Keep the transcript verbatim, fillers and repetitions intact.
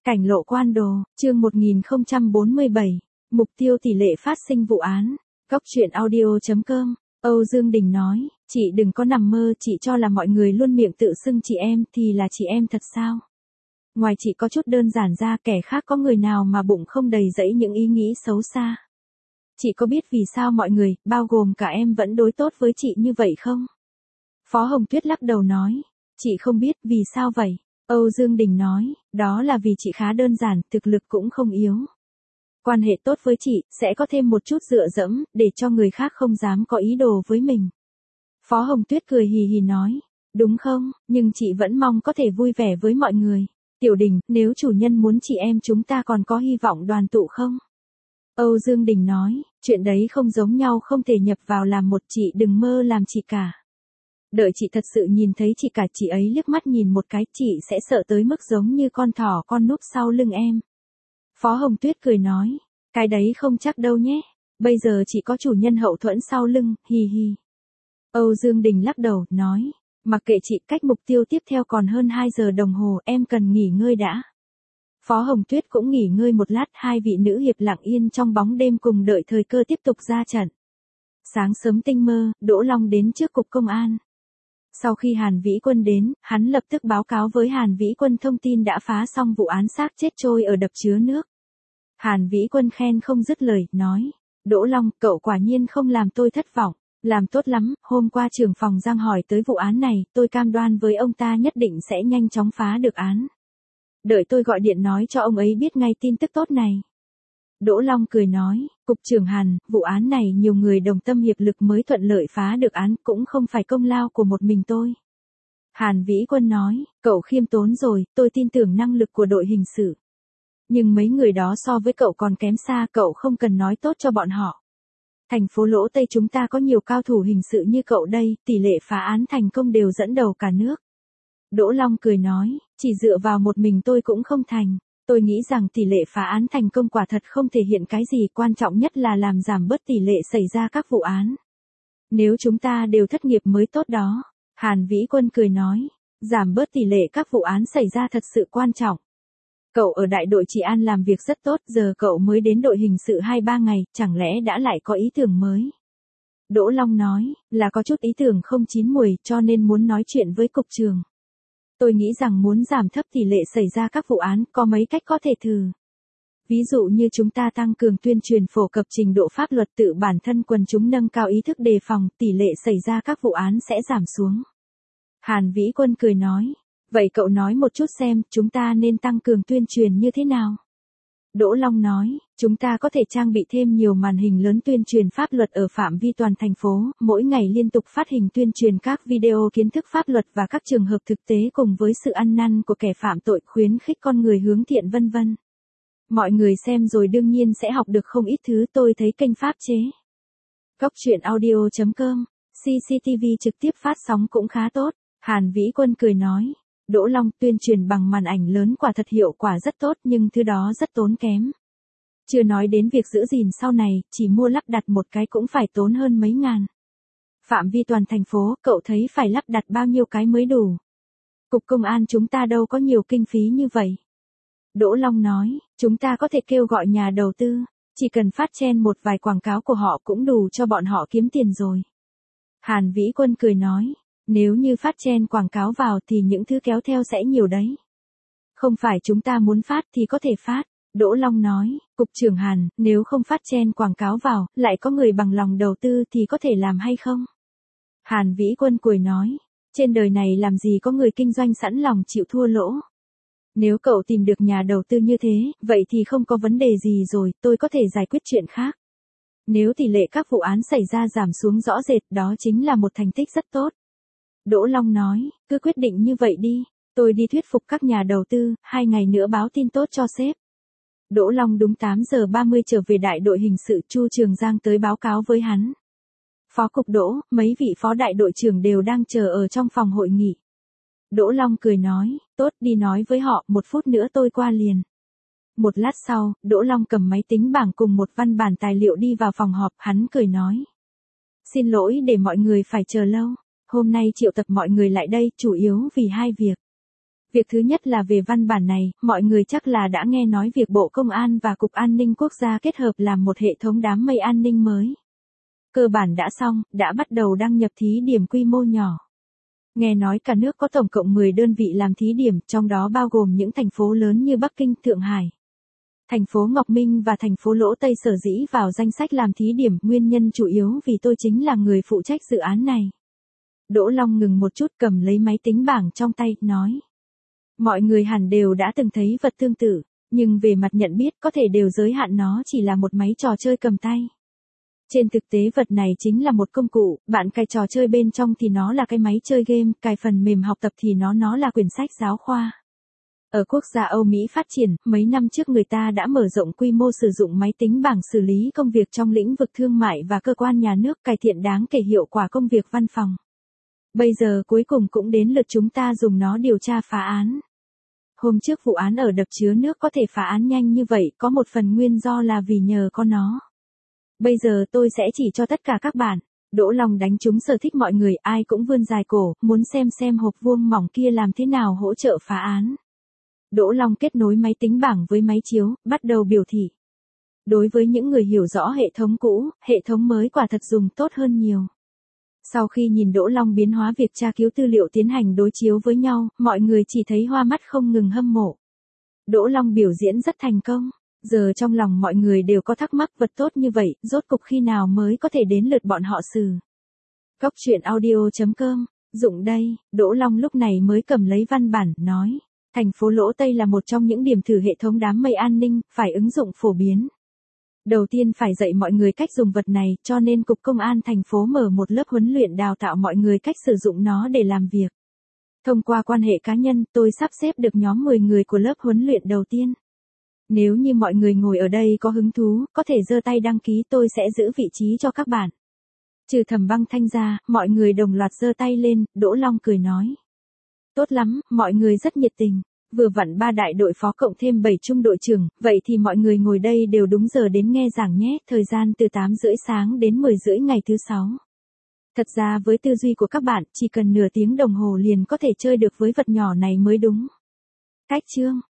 Cảnh lộ quan đồ, chương một nghìn không trăm bốn mươi bảy, mục tiêu tỷ lệ phát sinh vụ án. Góc truyện audio chấm com, Âu Dương Đình nói, chị đừng có nằm mơ, chị cho là mọi người luôn miệng tự xưng chị em thì là chị em thật sao? Ngoài chị có chút đơn giản ra, kẻ khác có người nào mà bụng không đầy rẫy những ý nghĩ xấu xa? Chị có biết vì sao mọi người, bao gồm cả em vẫn đối tốt với chị như vậy không? Phó Hồng Tuyết lắc đầu nói, chị không biết vì sao vậy. Âu Dương Đình nói, đó là vì chị khá đơn giản, thực lực cũng không yếu. Quan hệ tốt với chị, sẽ có thêm một chút dựa dẫm, để cho người khác không dám có ý đồ với mình. Phó Hồng Tuyết cười hì hì nói, đúng không, nhưng chị vẫn mong có thể vui vẻ với mọi người. Tiểu Đình, nếu chủ nhân muốn chị em chúng ta còn có hy vọng đoàn tụ không? Âu Dương Đình nói, chuyện đấy không giống nhau, không thể nhập vào làm một, chị đừng mơ làm chị cả. Đợi chị thật sự nhìn thấy chị cả, chị ấy liếc mắt nhìn một cái, chị sẽ sợ tới mức giống như con thỏ con núp sau lưng em. Phó Hồng Tuyết cười nói, cái đấy không chắc đâu nhé, bây giờ chị có chủ nhân hậu thuẫn sau lưng, hi hi. Âu Dương Đình lắc đầu, nói, mặc kệ chị, cách mục tiêu tiếp theo còn hơn hai giờ đồng hồ, em cần nghỉ ngơi đã. Phó Hồng Tuyết cũng nghỉ ngơi một lát, hai vị nữ hiệp lặng yên trong bóng đêm cùng đợi thời cơ tiếp tục ra trận. Sáng sớm tinh mơ, Đỗ Long đến trước cục công an. Sau khi Hàn Vĩ Quân đến, hắn lập tức báo cáo với Hàn Vĩ Quân thông tin đã phá xong vụ án xác chết trôi ở đập chứa nước. Hàn Vĩ Quân khen không dứt lời, nói, Đỗ Long, cậu quả nhiên không làm tôi thất vọng, làm tốt lắm, hôm qua trưởng phòng Giang hỏi tới vụ án này, tôi cam đoan với ông ta nhất định sẽ nhanh chóng phá được án. Đợi tôi gọi điện nói cho ông ấy biết ngay tin tức tốt này. Đỗ Long cười nói, Cục trưởng Hàn, vụ án này nhiều người đồng tâm hiệp lực mới thuận lợi phá được án, cũng không phải công lao của một mình tôi. Hàn Vĩ Quân nói, cậu khiêm tốn rồi, tôi tin tưởng năng lực của đội hình sự. Nhưng mấy người đó so với cậu còn kém xa, cậu không cần nói tốt cho bọn họ. Thành phố Lỗ Tây chúng ta có nhiều cao thủ hình sự như cậu đây, tỷ lệ phá án thành công đều dẫn đầu cả nước. Đỗ Long cười nói, chỉ dựa vào một mình tôi cũng không thành. Tôi nghĩ rằng tỷ lệ phá án thành công quả thật không thể hiện cái gì, quan trọng nhất là làm giảm bớt tỷ lệ xảy ra các vụ án. Nếu chúng ta đều thất nghiệp mới tốt đó. Hàn Vĩ Quân cười nói, giảm bớt tỷ lệ các vụ án xảy ra thật sự quan trọng. Cậu ở đại đội trị an làm việc rất tốt, giờ cậu mới đến đội hình sự hai ba ngày, chẳng lẽ đã lại có ý tưởng mới? Đỗ Long nói, là có chút ý tưởng không chín muồi, cho nên muốn nói chuyện với cục trưởng. Tôi nghĩ rằng muốn giảm thấp tỷ lệ xảy ra các vụ án, có mấy cách có thể thử. Ví dụ như chúng ta tăng cường tuyên truyền phổ cập trình độ pháp luật, tự bản thân quần chúng nâng cao ý thức đề phòng, tỷ lệ xảy ra các vụ án sẽ giảm xuống. Hàn Vĩ Quân cười nói, vậy cậu nói một chút xem, chúng ta nên tăng cường tuyên truyền như thế nào? Đỗ Long nói, chúng ta có thể trang bị thêm nhiều màn hình lớn tuyên truyền pháp luật ở phạm vi toàn thành phố, mỗi ngày liên tục phát hình tuyên truyền các video kiến thức pháp luật và các trường hợp thực tế cùng với sự ăn năn của kẻ phạm tội, khuyến khích con người hướng thiện vân vân. Mọi người xem rồi đương nhiên sẽ học được không ít thứ, tôi thấy kênh pháp chế. Góc truyện audio chấm com, xê xê tê vê trực tiếp phát sóng cũng khá tốt. Hàn Vĩ Quân cười nói, Đỗ Long, tuyên truyền bằng màn ảnh lớn quả thật hiệu quả rất tốt, nhưng thứ đó rất tốn kém. Chưa nói đến việc giữ gìn sau này, chỉ mua lắp đặt một cái cũng phải tốn hơn mấy ngàn. Phạm vi toàn thành phố, cậu thấy phải lắp đặt bao nhiêu cái mới đủ? Cục công an chúng ta đâu có nhiều kinh phí như vậy. Đỗ Long nói, chúng ta có thể kêu gọi nhà đầu tư, chỉ cần phát chen một vài quảng cáo của họ cũng đủ cho bọn họ kiếm tiền rồi. Hàn Vĩ Quân cười nói, nếu như phát chen quảng cáo vào thì những thứ kéo theo sẽ nhiều đấy. Không phải chúng ta muốn phát thì có thể phát. Đỗ Long nói, Cục trưởng Hàn, nếu không phát chen quảng cáo vào, lại có người bằng lòng đầu tư thì có thể làm hay không? Hàn Vĩ Quân cười nói, trên đời này làm gì có người kinh doanh sẵn lòng chịu thua lỗ. Nếu cậu tìm được nhà đầu tư như thế, vậy thì không có vấn đề gì rồi, tôi có thể giải quyết chuyện khác. Nếu tỷ lệ các vụ án xảy ra giảm xuống rõ rệt, đó chính là một thành tích rất tốt. Đỗ Long nói, cứ quyết định như vậy đi, tôi đi thuyết phục các nhà đầu tư, hai ngày nữa báo tin tốt cho sếp. Đỗ Long đúng tám giờ ba mươi trở về đại đội hình sự, Chu Trường Giang tới báo cáo với hắn. Phó cục Đỗ, mấy vị phó đại đội trưởng đều đang chờ ở trong phòng hội nghị. Đỗ Long cười nói, tốt, đi nói với họ, một phút nữa tôi qua liền. Một lát sau, Đỗ Long cầm máy tính bảng cùng một văn bản tài liệu đi vào phòng họp, hắn cười nói. Xin lỗi để mọi người phải chờ lâu. Hôm nay triệu tập mọi người lại đây, chủ yếu vì hai việc. Việc thứ nhất là về văn bản này, mọi người chắc là đã nghe nói việc Bộ Công an và Cục An ninh Quốc gia kết hợp làm một hệ thống đám mây an ninh mới. Cơ bản đã xong, đã bắt đầu đăng nhập thí điểm quy mô nhỏ. Nghe nói cả nước có tổng cộng mười đơn vị làm thí điểm, trong đó bao gồm những thành phố lớn như Bắc Kinh, Thượng Hải, thành phố Ngọc Minh và thành phố Lỗ Tây sở dĩ vào danh sách làm thí điểm, nguyên nhân chủ yếu vì tôi chính là người phụ trách dự án này. Đỗ Long ngừng một chút cầm lấy máy tính bảng trong tay, nói. Mọi người hẳn đều đã từng thấy vật tương tự, nhưng về mặt nhận biết có thể đều giới hạn nó chỉ là một máy trò chơi cầm tay. Trên thực tế vật này chính là một công cụ, bạn cài trò chơi bên trong thì nó là cái máy chơi game, cài phần mềm học tập thì nó nó là quyển sách giáo khoa. Ở quốc gia Âu Mỹ phát triển, mấy năm trước người ta đã mở rộng quy mô sử dụng máy tính bảng xử lý công việc trong lĩnh vực thương mại và cơ quan nhà nước, cải thiện đáng kể hiệu quả công việc văn phòng. Bây giờ cuối cùng cũng đến lượt chúng ta dùng nó điều tra phá án. Hôm trước vụ án ở đập chứa nước có thể phá án nhanh như vậy, có một phần nguyên do là vì nhờ có nó. Bây giờ tôi sẽ chỉ cho tất cả các bạn. Đỗ Long đánh trúng sở thích mọi người, ai cũng vươn dài cổ, muốn xem xem hộp vuông mỏng kia làm thế nào hỗ trợ phá án. Đỗ Long kết nối máy tính bảng với máy chiếu, bắt đầu biểu thị. Đối với những người hiểu rõ hệ thống cũ, hệ thống mới quả thật dùng tốt hơn nhiều. Sau khi nhìn Đỗ Long biến hóa việc tra cứu tư liệu tiến hành đối chiếu với nhau, mọi người chỉ thấy hoa mắt không ngừng hâm mộ. Đỗ Long biểu diễn rất thành công. Giờ trong lòng mọi người đều có thắc mắc vật tốt như vậy, rốt cục khi nào mới có thể đến lượt bọn họ xử. Góc truyện audio chấm com, Dụng đây, Đỗ Long lúc này mới cầm lấy văn bản, nói. Thành phố Lỗ Tây là một trong những điểm thử hệ thống đám mây an ninh, phải ứng dụng phổ biến. Đầu tiên phải dạy mọi người cách dùng vật này, cho nên Cục Công an thành phố mở một lớp huấn luyện đào tạo mọi người cách sử dụng nó để làm việc. Thông qua quan hệ cá nhân, tôi sắp xếp được nhóm mười người của lớp huấn luyện đầu tiên. Nếu như mọi người ngồi ở đây có hứng thú, có thể giơ tay đăng ký, tôi sẽ giữ vị trí cho các bạn. Trừ Thẩm Băng Thanh ra, mọi người đồng loạt giơ tay lên, Đỗ Long cười nói. Tốt lắm, mọi người rất nhiệt tình. Vừa vặn ba đại đội phó cộng thêm bảy trung đội trưởng, vậy thì mọi người ngồi đây đều đúng giờ đến nghe giảng nhé, thời gian từ tám rưỡi sáng đến mười rưỡi ngày thứ sáu. Thật ra với tư duy của các bạn, chỉ cần nửa tiếng đồng hồ liền có thể chơi được với vật nhỏ này mới đúng. Cách chương